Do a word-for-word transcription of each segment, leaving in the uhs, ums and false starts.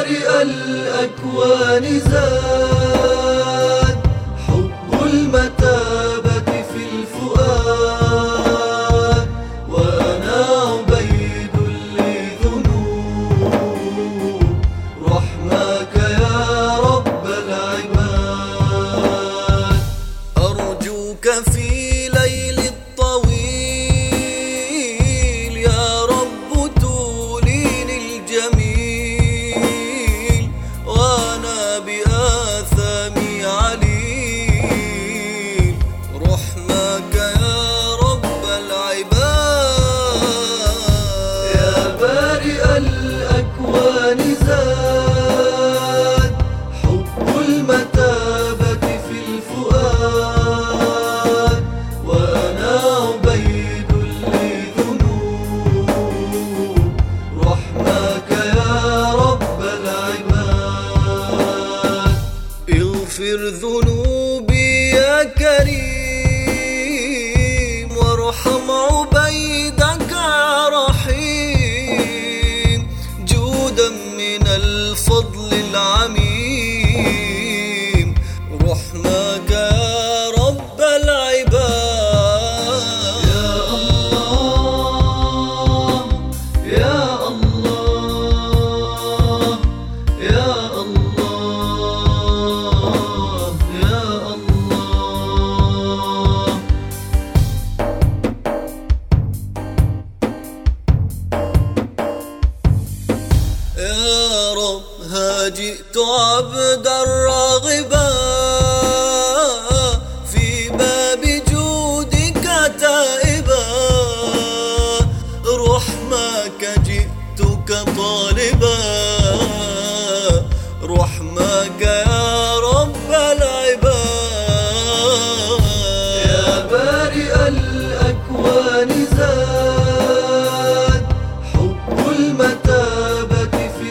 بارئ الأكوان زاد حب المتابة في الفؤاد، وأنا عبيد لذنوب رحمك يا رب العباد. أرجوك في ليل الطويل يا رب توليني الجميل، وأنا بآثامي عليل رحمك يا رب العباد. يا بارئ الأكوان زاد حب المتابة في الفؤاد، وأنا عبيد لذنوب رحمك يا رب العباد. اغفر ذنوبي يا كريم، وارحم عبيدك يا رحيم، جودا من الفضل العميم رحمك يا رب العباد. يا الله يا الله يا الله يا الله. يا رب ها جئت عبدا راغبا في باب جودك تائبا، رحمك جئتك طالبا رحمك يا رب العباد. يا بارئ الأكوان زاد حب المتابة في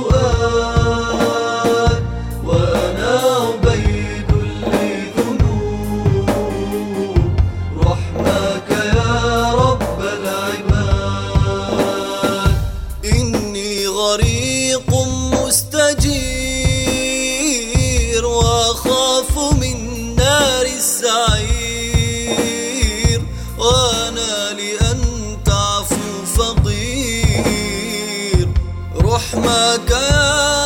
الفؤاد، وأنا عبيد لذنوب رحمك يا رب العباد. إني غريق مستجير، وأخاف من نار السعير، وأنا لأن تعفو فقير رحمك يا